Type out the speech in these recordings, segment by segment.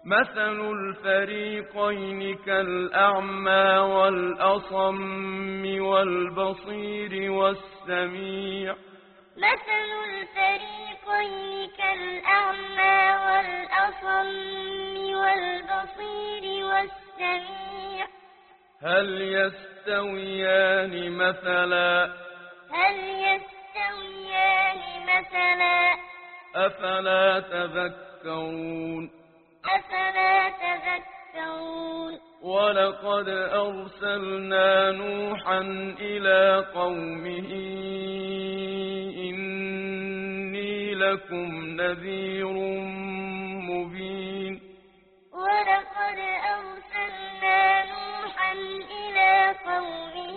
مثل الفريقين كالأعمى والأصم والبصير والسميع مثل الفريقين كالأعمى والأصم والبصير والسميع هل يستويان مثلا أفلا تذكرون ولقد أرسلنا نوحا إلى قومه إني لكم نذير مبين ولقد أرسلنا نوحا إلى قومه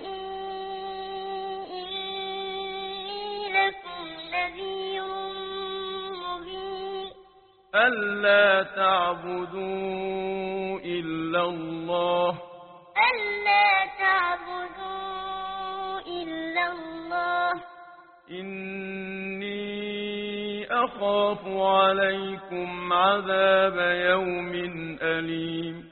إني لكم نذير مبين ألا تعبدوا إلا الله إني أخاف عليكم عذاب يوم أليم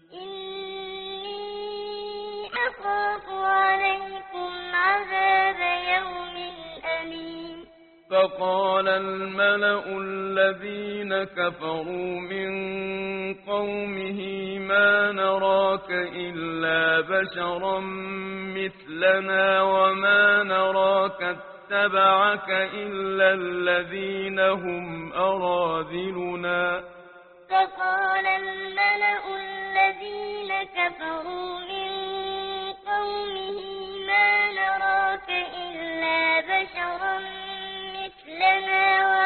إني أخاف عليكم عذاب يوم أليم فقال الملأ الذين كفروا من قومه ما نراك إلا بشرا مثلنا وما نراك اتبعك إلا الذين هم أراذلنا فقال الملأ الذين كفروا من قومه ما نراك إلا بشرا مثلنا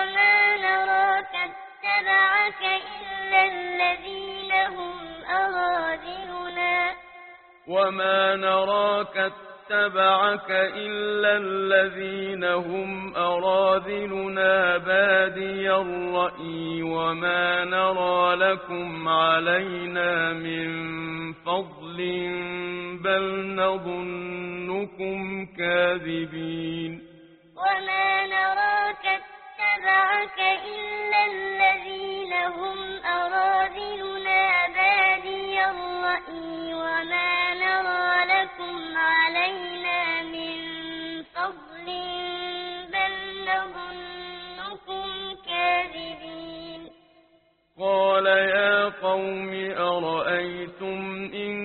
وما نراك اتبعك إلا الذين هم أراذلنا بادي الرأي وما نرى لكم علينا من فضل بل نظنكم كاذبين وما نراك اتبعك إلا الذين هم أراذلنا بادي الرأي وما نرى لكم علينا من فضل بل نظنكم كاذبين قال يا قوم أرأيتم إن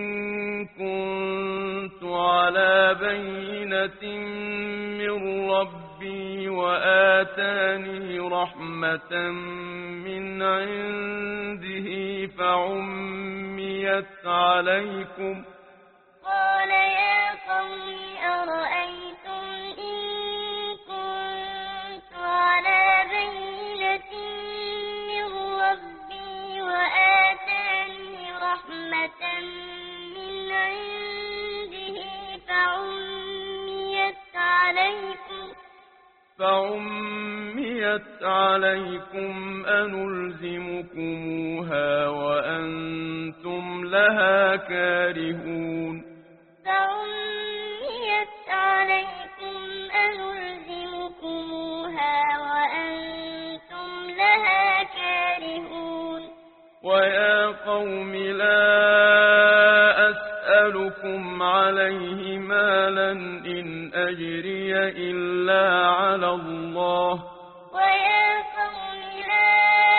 كنت على بينة من ربي وآتاني رحمة من عنده فعميت عليكم قال يا قوم أرأيتم إن كنت على بينة من ربي وآتاني رحمة من عنده فعميت عليكم أنلزمكموها وأنتم لها كارهون فعميت عليكم أنلزمكموها وأنتم لها كارهون ويا قوم لا أسألكم عليه مالا إن أجري إلا على الله ويا قوم لا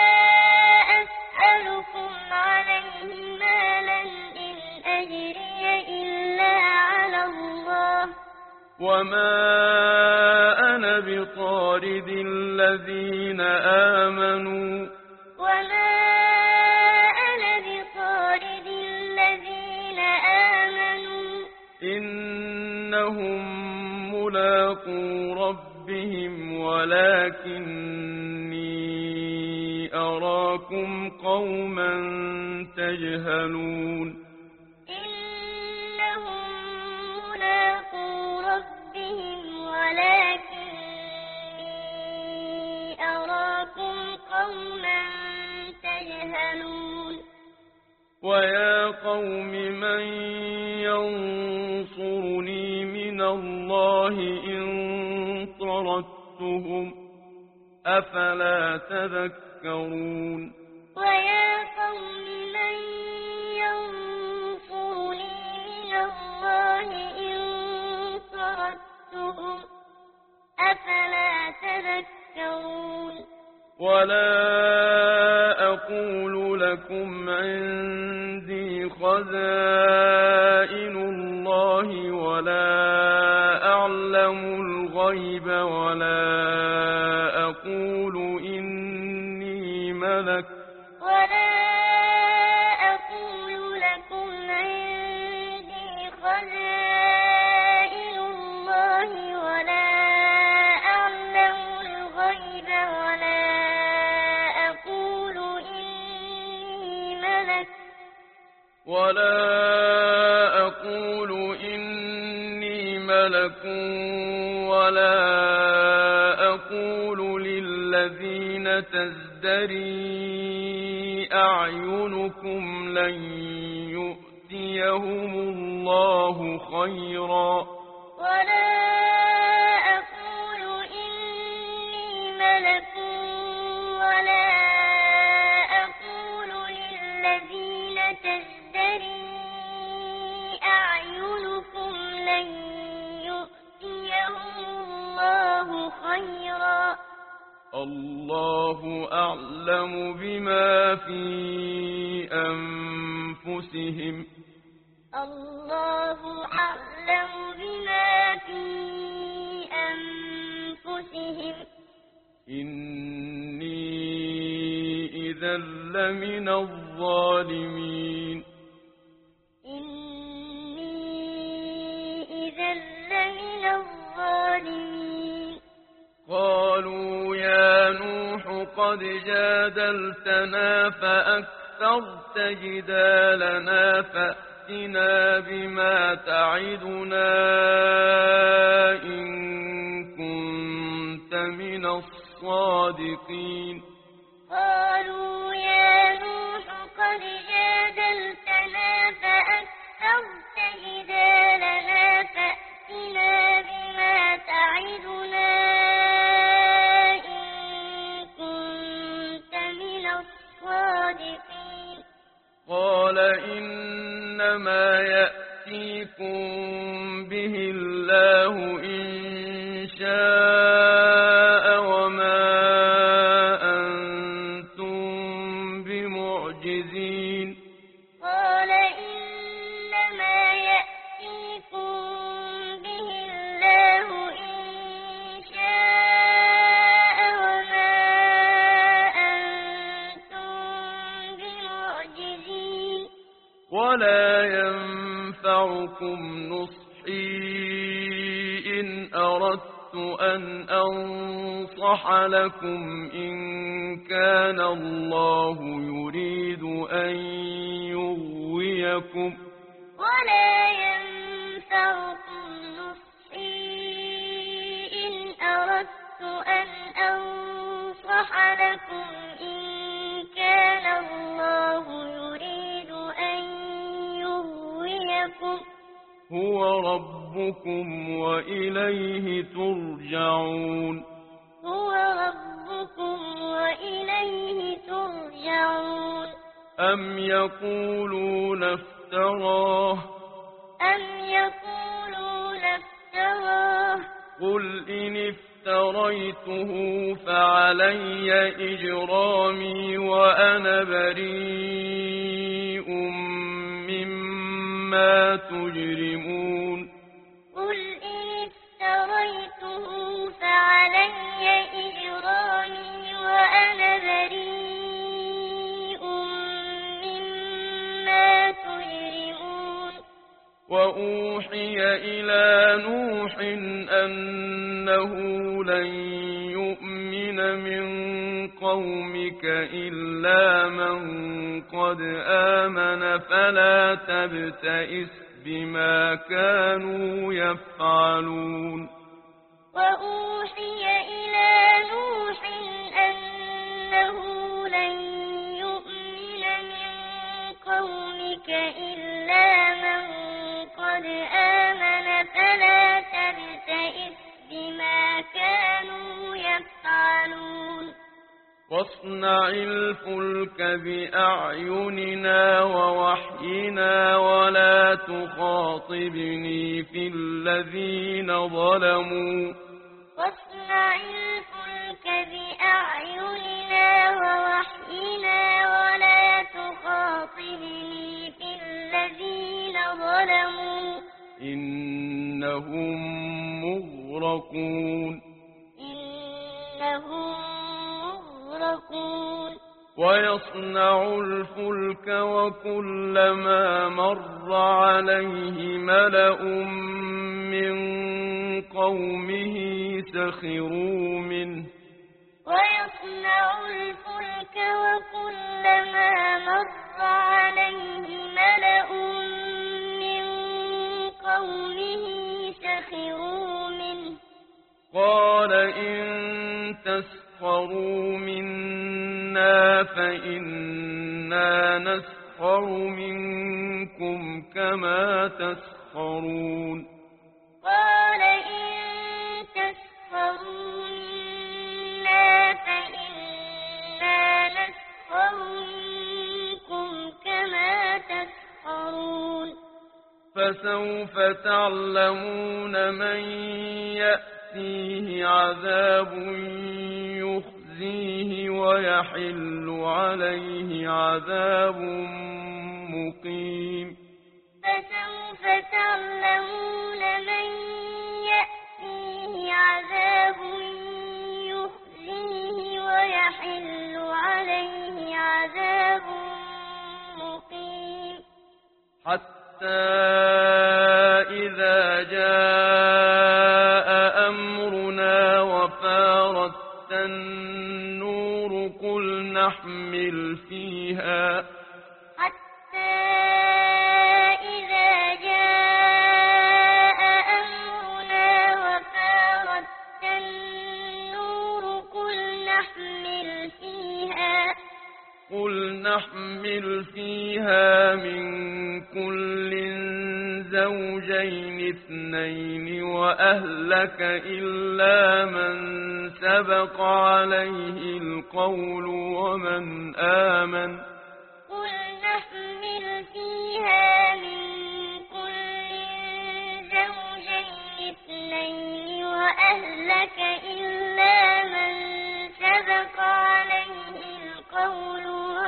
أسألكم عليه مالا إن أجري إلا على الله وما أنا بطارد الذين آمنوا وما أنا بطارد الذين آمنوا إنهم ملاقو ربهم ولكني أراكم قوما تجهلون إنهم ملاقو ربهم ولكني أراكم قوما تجهلون ويا قوم من ينصرني من الله إن طردتهم أفلا تذكرون ويا قوم أقول لكم عندي خزائن الله ولا أعلم الغيب ولا أقول إني ملك خزائن الله ولا أعلم الغيب ولا أقول إني ملك ولا أقول للذين تزدري أعينكم لن يؤتيهم الله خيرا ولا أقول إني ملك ولا أقول للذين تزدري أعينكم لن يؤتيهم الله خيرا الله أعلم بما في أنفسهم الله أعلم بما في أنفسهم إني إذا لمن الظالمين إني إذا لمن الظالمين قالوا يا نوح قد جادلتنا فأكثرت جدالنا فأتنا بما تعدنا إن كنت من الصادقين قالوا يا نوح قد جادلتنا فأكثرت جدالنا فأتنا بما تعدنا إن كنت من الصادقين قال إنما يأتيكم به الله إن شاء وما أنتم بمعجزين قال إنما يأتيكم به الله إن شاء وما أنتم بمعجزين ولا ينفعكم نصحي إن أردت أن أنصح لكم إن كان الله يريد أن يغويكم ولا ينفعكم نصحي إن أردت أن أنصح لكم إن كان الله يريد أن يغويكم هو ربكم وإليه ترجعون هو ربكم وإليه ترجعون أم يقولون افتراه قل إن افتريته فعلي إجرامي وأنا بريء مما تجرمون قل إن افتريته فعلي إجرامي وأنا بريء مما تجرمون وأوحي إلى نوح أنه لن يؤمن من قومك إلا من قد آمن فلا تبتئس بما كانوا يفعلون وأوحي إلى نوح أنه لن يؤمن من قومك إلا من قد آمن فلا تبتئس بما كانوا يفعلون واصنع الفلك بأعيننا ووحينا ولا تخاطبني في الذين ظلموا واصنع الفلك بأعيننا ووحينا ولا إنهم مغرقون إنهم مغرقون ويصنع الفلك وكلما مر عليه ملأ من قومه سخروا منه ويصنع الفلك وكلما مر عليه ملأ من قومه سخروا منه قال إن تسخروا منا فإنا نسخر منكم كما تسخرون قال إن تسخروا منا فإنا نسخر منكم كما تسخرون فسوف تعلمون من يأتيه عذاب يخزيه ويحل عليه عذاب مقيم فسوف تعلمون من يأتيه عذاب يخزيه ويحل عليه عذاب مقيم حتى إذا جاء أمرنا وفارت النور قل نحمل فيها حتى إذا جاء أمرنا وفارت النور قل نحمل فيها من كل زوجين اثنين وأهلك إلا من سبق عليه القول ومن آمن قل نحمل فيها من كل زوجين اثنين وأهلك إلا من سبق عليه القول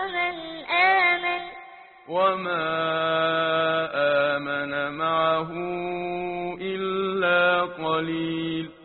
وما آمن معه إلا قليل